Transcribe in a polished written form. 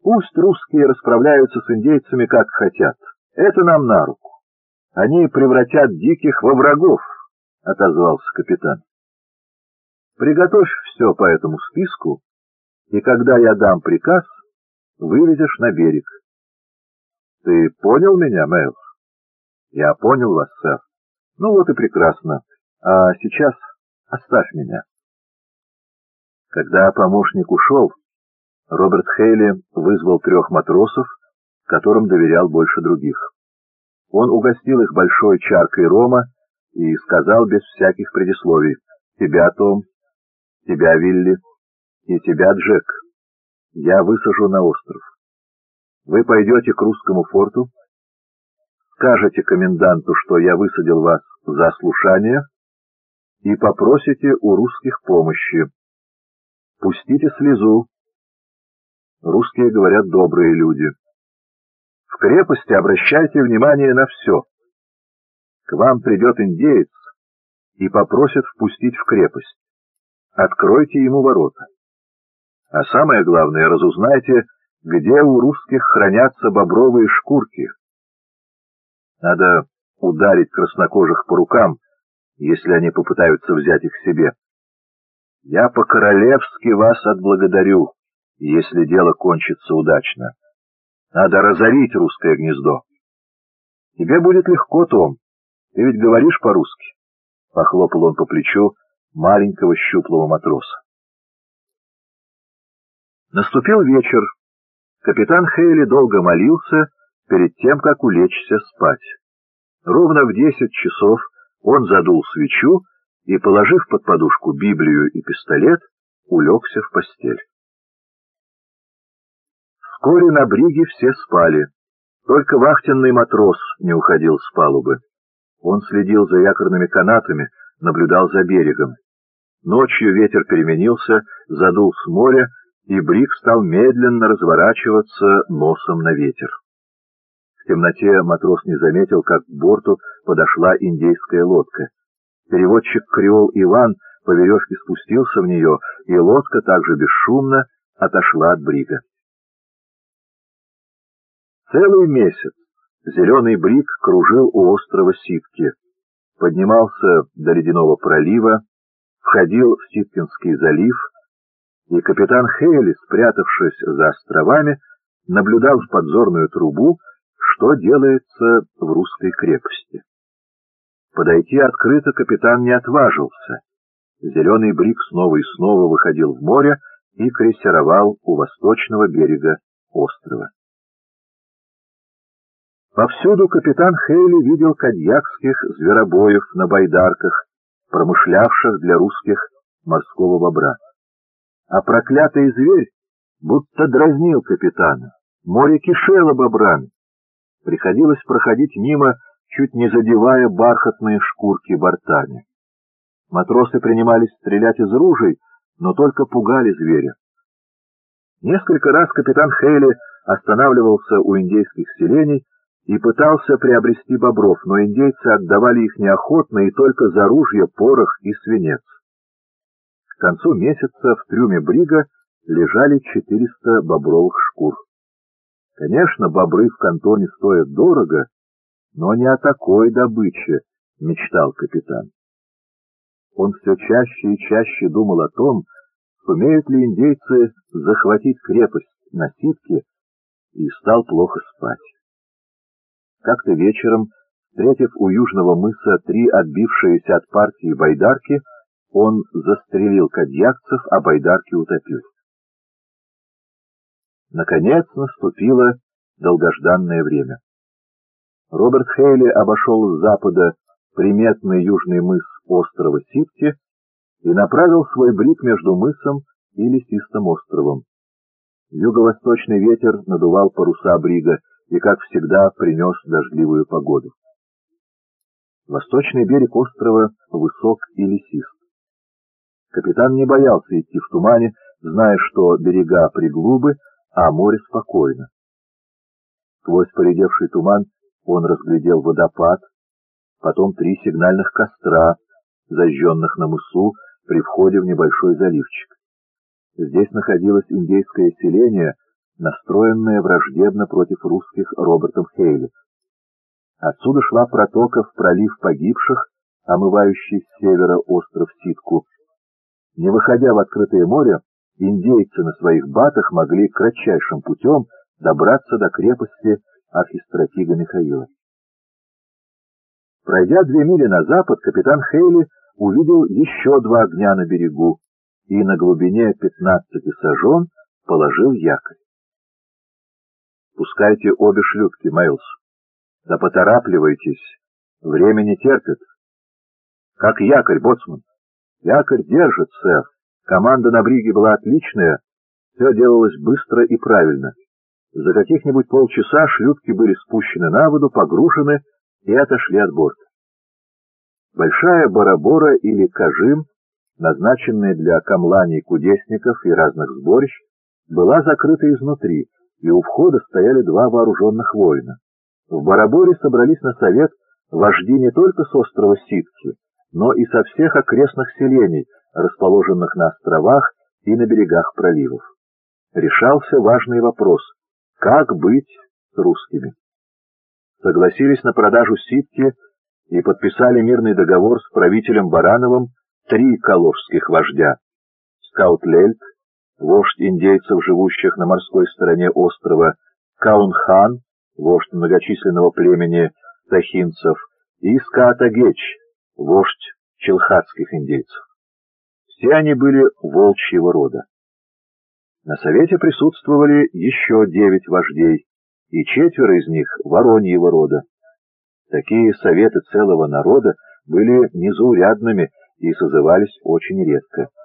Пусть русские расправляются с индейцами как хотят. Это нам на руку. Они превратят диких во врагов, — отозвался капитан. Приготовь все по этому списку, и когда я дам приказ, вывезешь на берег. Ты понял меня, Мэлс? Я понял вас, сэр. Ну вот и прекрасно. А сейчас оставь меня. Когда помощник ушел, Роберт Хейли вызвал 3 матросов, которым доверял больше других. Он угостил их большой чаркой рома и сказал без всяких предисловий: «Тебя, Том, тебя, Вилли, и тебя, Джек, я высажу на остров. Вы пойдете к русскому форту, скажете коменданту, что я высадил вас за ослушание, и попросите у русских помощи. Пустите слезу. Русские, говорят, добрые люди. В крепости обращайте внимание на все. К вам придет индеец и попросит впустить в крепость. Откройте ему ворота. А самое главное, разузнайте, где у русских хранятся бобровые шкурки. Надо ударить краснокожих по рукам, если они попытаются взять их себе. Я по-королевски вас отблагодарю, если дело кончится удачно. Надо разорить русское гнездо. Тебе будет легко, Том. Ты ведь говоришь по-русски. Похлопал он по плечу маленького щуплого матроса. Наступил вечер. Капитан Хейли долго молился перед тем, как улечься спать. Ровно в 10 часов он задул свечу и, положив под подушку Библию и пистолет, улегся в постель. Вскоре на бриге все спали. Только вахтенный матрос не уходил с палубы. Он следил за якорными канатами, наблюдал за берегом. Ночью ветер переменился, задул с моря, и бриг стал медленно разворачиваться носом на ветер. В темноте матрос не заметил, как к борту подошла индейская лодка. Переводчик-креол Иван по веревке спустился в нее, и лодка также бесшумно отошла от брига. Целый месяц зеленый бриг кружил у острова Ситки, поднимался до ледяного пролива, входил в Ситкинский залив, и капитан Хейли, спрятавшись за островами, наблюдал в подзорную трубу, что делается в русской крепости. Подойти открыто капитан не отважился. Зеленый бриг снова и снова выходил в море и крейсеровал у восточного берега острова. Повсюду капитан Хейли видел кадьякских зверобоев на байдарках, промышлявших для русских морского бобра. А проклятый зверь будто дразнил капитана. Море кишело бобрами. Приходилось проходить мимо, чуть не задевая бархатные шкурки бортами. Матросы принимались стрелять из ружей, но только пугали зверя. Несколько раз капитан Хейли останавливался у индейских селений и пытался приобрести бобров, но индейцы отдавали их неохотно и только за ружья, порох и свинец. К концу месяца в трюме брига лежали 400 бобровых шкур. Конечно, бобры в Кантоне стоят дорого, но не о такой добыче мечтал капитан. Он все чаще и чаще думал о том, сумеют ли индейцы захватить крепость на Ситке, и стал плохо спать. Как-то вечером, встретив у южного мыса 3 отбившиеся от партии байдарки, он застрелил кадьякцев, а байдарки утопил. Наконец наступило долгожданное время. Роберт Хейли обошел с запада приметный южный мыс острова Ситки и направил свой бриг между мысом и лесистым островом. Юго-восточный ветер надувал паруса брига и, как всегда, принес дождливую погоду. Восточный берег острова высок и лесист. Капитан не боялся идти в тумане, зная, что берега приглубы, а море спокойно. Сквозь поредевший туман он разглядел водопад, потом 3 сигнальных костра, зажженных на мысу при входе в небольшой заливчик. Здесь находилось индейское селение, настроенное враждебно против русских Робертом Хейли. Отсюда шла протока в пролив погибших, омывающий с севера остров Ситку. Не выходя в открытое море, индейцы на своих батах могли кратчайшим путем добраться до крепости архистратига Михаила. Пройдя 2 мили на запад, капитан Хейли увидел еще 2 огня на берегу и на глубине 15 сажен положил якорь. «Пускайте обе шлюпки, Мейлс. Да поторапливайтесь, время не терпит». «Как якорь, боцман?» «Якорь держит, сэр. Команда на бриге была отличная, все делалось быстро и правильно. За каких-нибудь полчаса шлюпки были спущены на воду, погружены и отошли от борта. Большая барабора или кажим, назначенная для камланий кудесников и разных сборищ, была закрыта изнутри, и у входа стояли 2 вооруженных воина. В бараборе собрались на совет вожди не только с острова Ситки, но и со всех окрестных селений, расположенных на островах и на берегах проливов. Решался важный вопрос — как быть с русскими? Согласились на продажу Ситки и подписали мирный договор с правителем Барановым 3 калужских вождя: Скаутлельт, вождь индейцев, живущих на морской стороне острова, Каунхан, вождь многочисленного племени тахинцев, и Скаатагеч, вождь челхатских индейцев. Все они были волчьего рода. На совете присутствовали еще 9 вождей, и 4 из них вороньего рода. Такие советы целого народа были незаурядными и созывались очень редко.